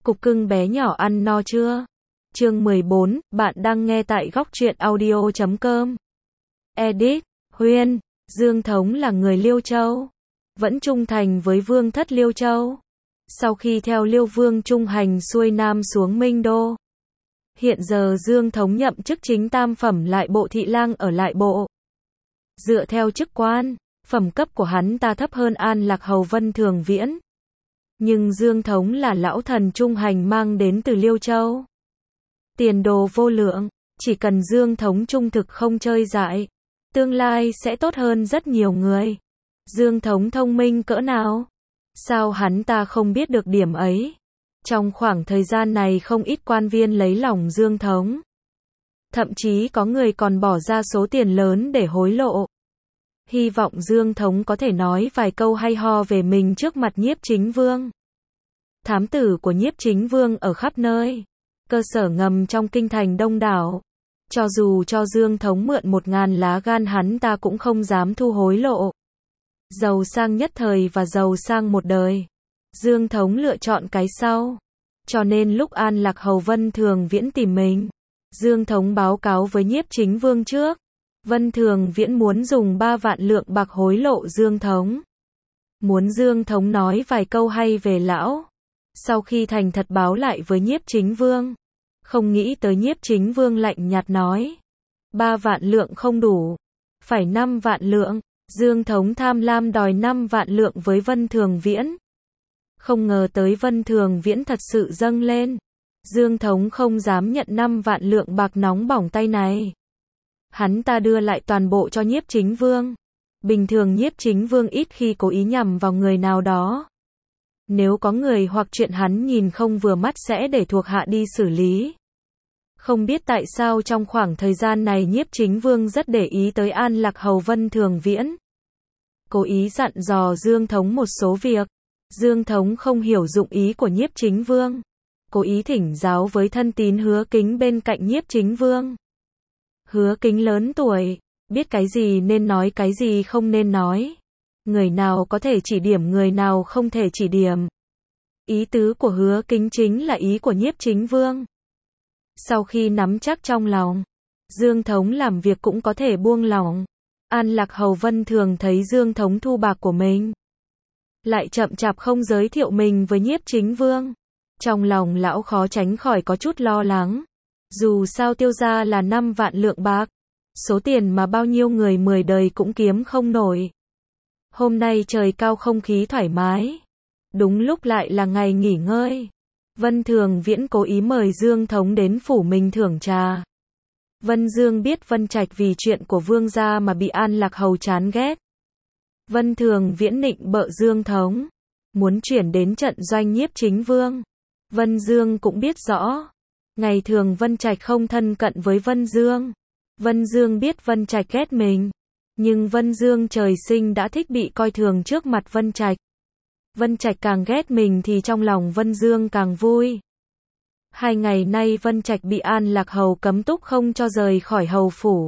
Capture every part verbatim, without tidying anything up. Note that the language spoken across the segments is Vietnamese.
Cục cưng bé nhỏ ăn no chưa? Chương mười bốn, bạn đang nghe tại góc truyện audio chấm com. Edit, Huyên, Dương Thống là người Liêu Châu, vẫn trung thành với vương thất Liêu Châu. Sau khi theo Liêu Vương trung hành xuôi nam xuống Minh Đô, hiện giờ Dương Thống nhậm chức chính tam phẩm lại bộ thị lang ở lại bộ. Dựa theo chức quan, phẩm cấp của hắn ta thấp hơn An Lạc Hầu Vân Thường Viễn. Nhưng Dương Thống là lão thần trung hành mang đến từ Liêu Châu. Tiền đồ vô lượng, chỉ cần Dương Thống trung thực không chơi dại, tương lai sẽ tốt hơn rất nhiều người. Dương Thống thông minh cỡ nào? Sao hắn ta không biết được điểm ấy? Trong khoảng thời gian này không ít quan viên lấy lòng Dương Thống. Thậm chí có người còn bỏ ra số tiền lớn để hối lộ. Hy vọng Dương Thống có thể nói vài câu hay ho về mình trước mặt Nhiếp Chính Vương. Thám tử của Nhiếp Chính Vương ở khắp nơi, cơ sở ngầm trong kinh thành đông đảo. Cho dù cho Dương Thống mượn một ngàn lá gan hắn ta cũng không dám thu hối lộ. Giàu sang nhất thời và giàu sang một đời, Dương Thống lựa chọn cái sau. Cho nên lúc An Lạc Hầu Vân Thường Viễn tìm mình, Dương Thống báo cáo với Nhiếp Chính Vương trước. Vân Thường Viễn muốn dùng ba vạn lượng bạc hối lộ Dương Thống. Muốn Dương Thống nói vài câu hay về lão. Sau khi thành thật báo lại với Nhiếp Chính Vương, không nghĩ tới Nhiếp Chính Vương lạnh nhạt nói. Ba vạn lượng không đủ, phải năm vạn lượng. Dương Thống tham lam đòi năm vạn lượng với Vân Thường Viễn. Không ngờ tới Vân Thường Viễn thật sự dâng lên. Dương Thống không dám nhận năm vạn lượng bạc nóng bỏng tay này. Hắn ta đưa lại toàn bộ cho Nhiếp Chính Vương. Bình thường Nhiếp Chính Vương ít khi cố ý nhằm vào người nào đó. Nếu có người hoặc chuyện hắn nhìn không vừa mắt sẽ để thuộc hạ đi xử lý. Không biết tại sao trong khoảng thời gian này Nhiếp Chính Vương rất để ý tới An Lạc Hầu Vân Thường Viễn. Cố ý dặn dò Dương Thống một số việc. Dương Thống không hiểu dụng ý của Nhiếp Chính Vương. Cố ý thỉnh giáo với thân tín Hứa Kính bên cạnh Nhiếp Chính Vương. Hứa Kính lớn tuổi, biết cái gì nên nói cái gì không nên nói. Người nào có thể chỉ điểm người nào không thể chỉ điểm. Ý tứ của Hứa Kính chính là ý của Nhiếp Chính Vương. Sau khi nắm chắc trong lòng, Dương Thống làm việc cũng có thể buông lỏng. An Lạc Hầu Vân Thường thấy Dương Thống thu bạc của mình, lại chậm chạp không giới thiệu mình với Nhiếp Chính Vương. Trong lòng lão khó tránh khỏi có chút lo lắng. Dù sao tiêu gia là năm vạn lượng bạc, số tiền mà bao nhiêu người mười đời cũng kiếm không nổi. Hôm nay trời cao không khí thoải mái, đúng lúc lại là ngày nghỉ ngơi. Vân Thường Viễn cố ý mời Dương Thống đến phủ mình thưởng trà. Vân Dương biết Vân Trạch vì chuyện của Vương gia mà bị An Lạc Hầu chán ghét. Vân Thường Viễn nịnh bợ Dương Thống, muốn chuyển đến trận doanh Nhiếp Chính Vương. Vân Dương cũng biết rõ, ngày thường Vân Trạch không thân cận với Vân Dương. Vân Dương biết Vân Trạch ghét mình, nhưng Vân Dương trời sinh đã thích bị coi thường trước mặt Vân Trạch. Vân Trạch càng ghét mình thì trong lòng Vân Dương càng vui. Hai ngày nay Vân Trạch bị An Lạc Hầu cấm túc không cho rời khỏi hầu phủ.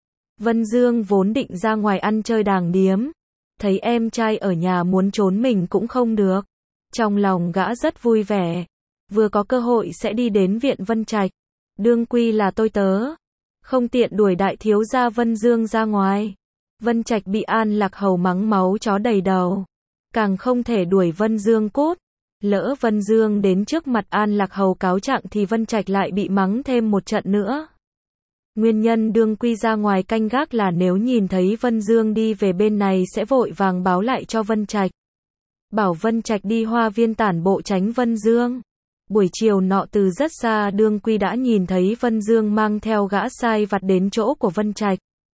Vân Dương vốn định ra ngoài ăn chơi đàng điếm, thấy em trai ở nhà muốn trốn mình cũng không được. Trong lòng gã rất vui vẻ, vừa có cơ hội sẽ đi đến viện Vân Trạch. Đương quy là tôi tớ, không tiện đuổi đại thiếu gia Vân Dương ra ngoài. Vân Trạch bị An Lạc Hầu mắng máu chó đầy đầu, càng không thể đuổi Vân Dương cút. Lỡ Vân Dương đến trước mặt An Lạc Hầu cáo trạng thì Vân Trạch lại bị mắng thêm một trận nữa. Nguyên nhân đương quy ra ngoài canh gác là nếu nhìn thấy Vân Dương đi về bên này sẽ vội vàng báo lại cho Vân Trạch. Bảo Vân Trạch đi Hoa Viên tản bộ tránh Vân Dương. Buổi chiều nọ từ rất xa đương quy đã nhìn thấy Vân Dương mang theo gã sai vặt đến chỗ của Vân Trạch.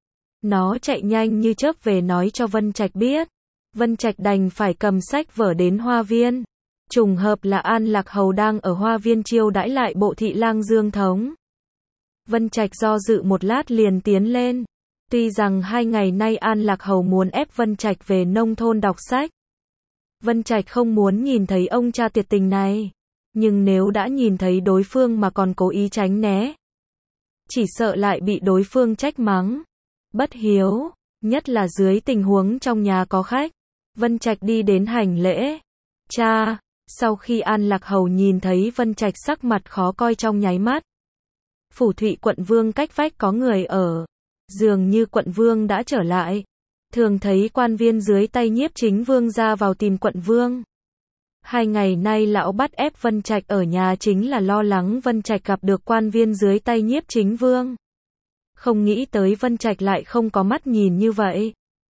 Nó chạy nhanh như chớp về nói cho Vân Trạch biết. Vân Trạch đành phải cầm sách vở đến Hoa Viên. Trùng hợp là An Lạc Hầu đang ở Hoa Viên chiêu đãi lại bộ thị lang Dương Thống. Vân Trạch do dự một lát liền tiến lên. Tuy rằng hai ngày nay An Lạc Hầu muốn ép Vân Trạch về nông thôn đọc sách. Vân Trạch không muốn nhìn thấy ông cha tuyệt tình này. Nhưng nếu đã nhìn thấy đối phương mà còn cố ý tránh né, chỉ sợ lại bị đối phương trách mắng. Bất hiếu, nhất là dưới tình huống trong nhà có khách. Vân Trạch đi đến hành lễ. Cha, Sau khi An Lạc Hầu nhìn thấy Vân Trạch sắc mặt khó coi trong nháy mắt. Phủ Thụy quận vương cách vách có người ở. Dường như quận vương đã trở lại. Thường thấy quan viên dưới tay Nhiếp Chính Vương ra vào tìm quận vương. Hai ngày nay lão bắt ép Vân Trạch ở nhà chính là lo lắng Vân Trạch gặp được quan viên dưới tay Nhiếp Chính Vương. Không nghĩ tới Vân Trạch lại không có mắt nhìn như vậy.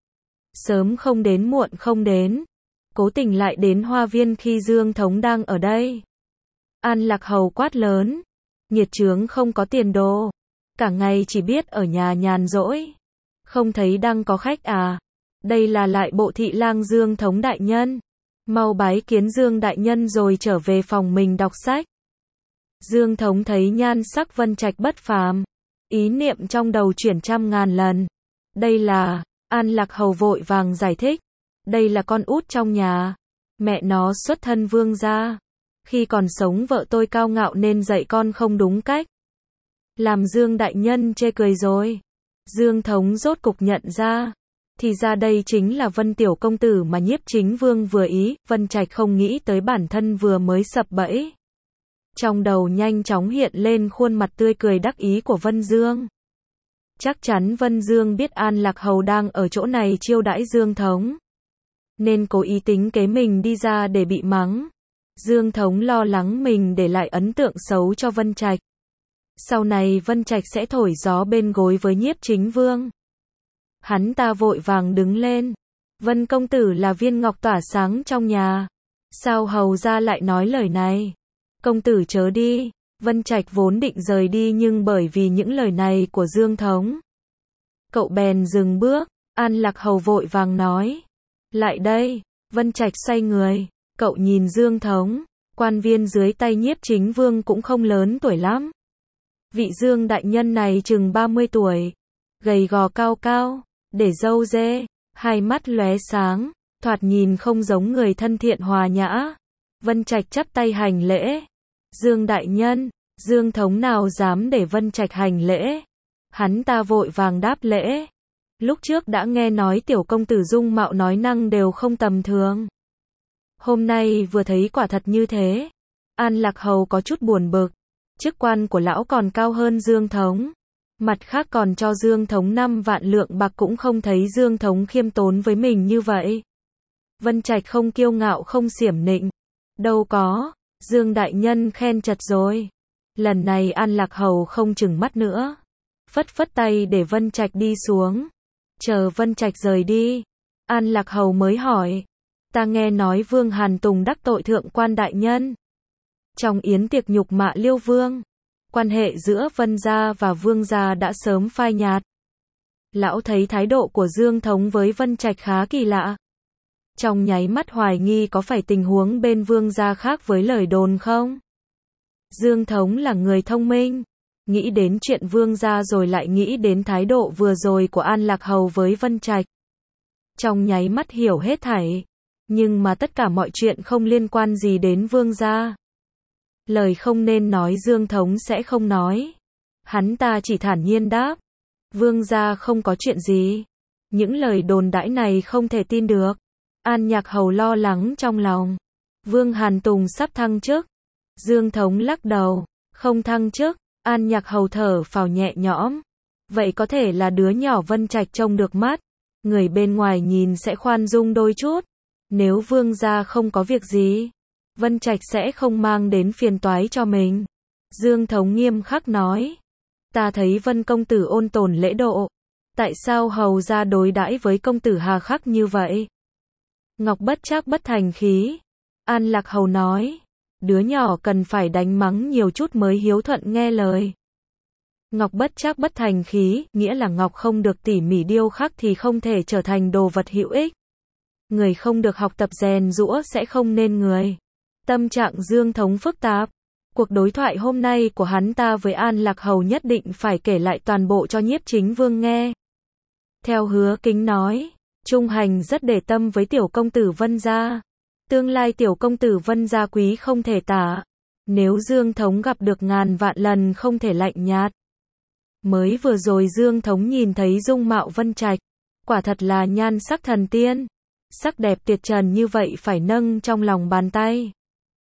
Sớm không đến muộn không đến. Cố tình lại đến Hoa Viên khi Dương Thống đang ở đây. An Lạc Hầu quát lớn. Nghiệt chướng không có tiền đồ. Cả ngày chỉ biết ở nhà nhàn rỗi. Không thấy đang có khách à. Đây là lại bộ thị lang Dương Thống đại nhân. Mau bái kiến Dương đại nhân rồi trở về phòng mình đọc sách. Dương Thống thấy nhan sắc Vân Trạch bất phàm. Ý niệm trong đầu chuyển trăm ngàn lần. Đây là, An Lạc Hầu vội vàng giải thích. Đây là con út trong nhà. Mẹ nó xuất thân vương gia. Khi còn sống vợ tôi cao ngạo nên dạy con không đúng cách. Làm Dương đại nhân chê cười rồi. Dương Thống rốt cục nhận ra. Thì ra đây chính là Vân tiểu công tử mà Nhiếp Chính Vương vừa ý. Vân Trạch không nghĩ tới bản thân vừa mới sập bẫy. Trong đầu nhanh chóng hiện lên khuôn mặt tươi cười đắc ý của Vân Dương. Chắc chắn Vân Dương biết An Lạc Hầu đang ở chỗ này chiêu đãi Dương Thống. Nên cố ý tính kế mình đi ra để bị mắng. Dương Thống lo lắng mình để lại ấn tượng xấu cho Vân Trạch. Sau này Vân Trạch sẽ thổi gió bên gối với Nhiếp Chính Vương. Hắn ta vội vàng đứng lên. Vân công tử là viên ngọc tỏa sáng trong nhà. Sao hầu ra lại nói lời này? Công tử chớ đi. Vân Trạch vốn định rời đi nhưng bởi vì những lời này của Dương Thống. Cậu bèn dừng bước. An Lạc Hầu vội vàng nói. Lại đây. Vân Trạch xoay người. Cậu nhìn Dương Thống. Quan viên dưới tay Nhiếp Chính Vương cũng không lớn tuổi lắm. Vị Dương đại nhân này chừng ba mươi tuổi. Gầy gò cao cao. Để râu dê. Hai mắt lóe sáng. Thoạt nhìn không giống người thân thiện hòa nhã. Vân Trạch chắp tay hành lễ. Dương đại nhân. Dương Thống nào dám để Vân Trạch hành lễ. Hắn ta vội vàng đáp lễ. Lúc trước đã nghe nói tiểu công tử dung mạo nói năng đều không tầm thường. Hôm nay vừa thấy quả thật như thế. An Lạc Hầu có chút buồn bực. Chức quan của lão còn cao hơn Dương Thống. Mặt khác còn cho Dương Thống năm vạn lượng bạc cũng không thấy Dương Thống khiêm tốn với mình như vậy. Vân Trạch không kiêu ngạo không xiểm nịnh. Đâu có. Dương đại nhân khen chật rồi. Lần này An Lạc Hầu không chừng mắt nữa. Phất phất tay để Vân Trạch đi xuống. Chờ Vân Trạch rời đi. An Lạc Hầu mới hỏi. Ta nghe nói Vương Hàn Tùng đắc tội thượng quan đại nhân. Trong yến tiệc nhục mạ Liêu Vương. Quan hệ giữa Vân gia và Vương gia đã sớm phai nhạt. Lão thấy thái độ của Dương Thống với Vân Trạch khá kỳ lạ. Trong nháy mắt hoài nghi có phải tình huống bên Vương gia khác với lời đồn không? Dương Thống là người thông minh. Nghĩ đến chuyện Vương gia rồi lại nghĩ đến thái độ vừa rồi của An Lạc Hầu với Vân Trạch. Trong nháy mắt hiểu hết thảy. Nhưng mà tất cả mọi chuyện không liên quan gì đến Vương gia. Lời không nên nói Dương Thống sẽ không nói. Hắn ta chỉ thản nhiên đáp. Vương gia không có chuyện gì. Những lời đồn đãi này không thể tin được. An Nhạc Hầu lo lắng trong lòng. Vương Hàn Tùng sắp thăng chức. Dương Thống lắc đầu. Không thăng chức. An Nhạc Hầu thở phào nhẹ nhõm. Vậy có thể là đứa nhỏ Vân Trạch trông được mắt. Người bên ngoài nhìn sẽ khoan dung đôi chút. Nếu Vương gia không có việc gì, Vân Trạch sẽ không mang đến phiền toái cho mình. Dương Thống nghiêm khắc nói. Ta thấy Vân công tử ôn tồn lễ độ. Tại sao hầu gia đối đãi với công tử hà khắc như vậy? Ngọc bất trác bất thành khí. An Lạc Hầu nói. Đứa nhỏ cần phải đánh mắng nhiều chút mới hiếu thuận nghe lời. Ngọc bất trác bất thành khí, nghĩa là ngọc không được tỉ mỉ điêu khắc thì không thể trở thành đồ vật hữu ích. Người không được học tập rèn giũa sẽ không nên người. Tâm trạng Dương Thống phức tạp. Cuộc đối thoại hôm nay của hắn ta với An Lạc Hầu nhất định phải kể lại toàn bộ cho Nhiếp Chính Vương nghe. Theo Hứa Kính nói, Trung Hành rất để tâm với tiểu công tử Vân gia. Tương lai tiểu công tử Vân gia quý không thể tả. Nếu Dương Thống gặp được ngàn vạn lần không thể lạnh nhạt. Mới vừa rồi Dương Thống nhìn thấy dung mạo Vân Trạch. Quả thật là nhan sắc thần tiên. Sắc đẹp tuyệt trần như vậy phải nâng trong lòng bàn tay.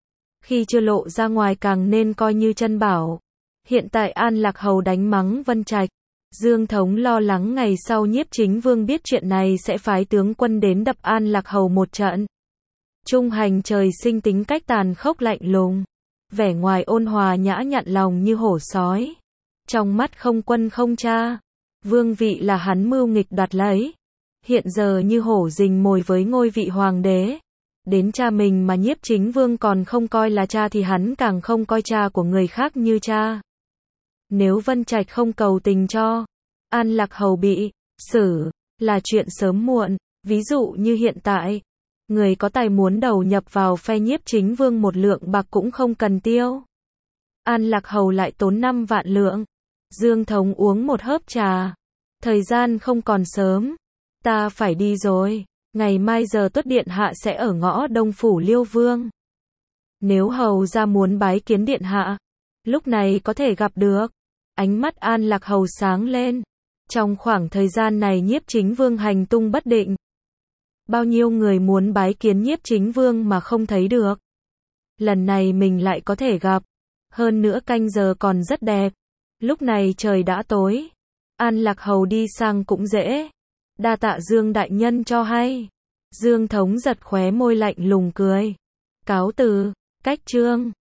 khi chưa lộ ra ngoài càng nên coi như chân bảo. Hiện tại An Lạc Hầu đánh mắng Vân Trạch, Dương Thống lo lắng ngày sau Nhiếp Chính Vương biết chuyện này sẽ phái tướng quân đến đập An Lạc Hầu một trận. Trung Hành trời sinh tính cách tàn khốc lạnh lùng, vẻ ngoài ôn hòa nhã nhặn lòng như hổ sói. Trong mắt không quân không cha, vương vị là hắn mưu nghịch đoạt lấy. Hiện giờ như hổ rình mồi với ngôi vị hoàng đế. Đến cha mình mà Nhiếp Chính Vương còn không coi là cha thì hắn càng không coi cha của người khác như cha. Nếu Vân Trạch không cầu tình cho An Lạc Hầu bị xử là chuyện sớm muộn, ví dụ như hiện tại, người có tài muốn đầu nhập vào phe Nhiếp Chính Vương một lượng bạc cũng không cần tiêu. An Lạc Hầu lại tốn năm vạn lượng. Dương Thống uống một hớp trà. Thời gian không còn sớm, ta phải đi rồi. Ngày mai giờ Tuất điện hạ sẽ ở ngõ Đông phủ Liêu Vương. Nếu hầu ra muốn bái kiến điện hạ, lúc này có thể gặp được. Ánh mắt An Lạc Hầu sáng lên. Trong khoảng thời gian này Nhiếp Chính Vương hành tung bất định. Bao nhiêu người muốn bái kiến Nhiếp Chính Vương mà không thấy được. Lần này mình lại có thể gặp. Hơn nữa canh giờ còn rất đẹp. Lúc này trời đã tối. An Lạc Hầu đi sang cũng dễ. Đa tạ Dương đại nhân cho hay. Dương Thống giật khóe môi lạnh lùng cười. Cáo từ, cách chương.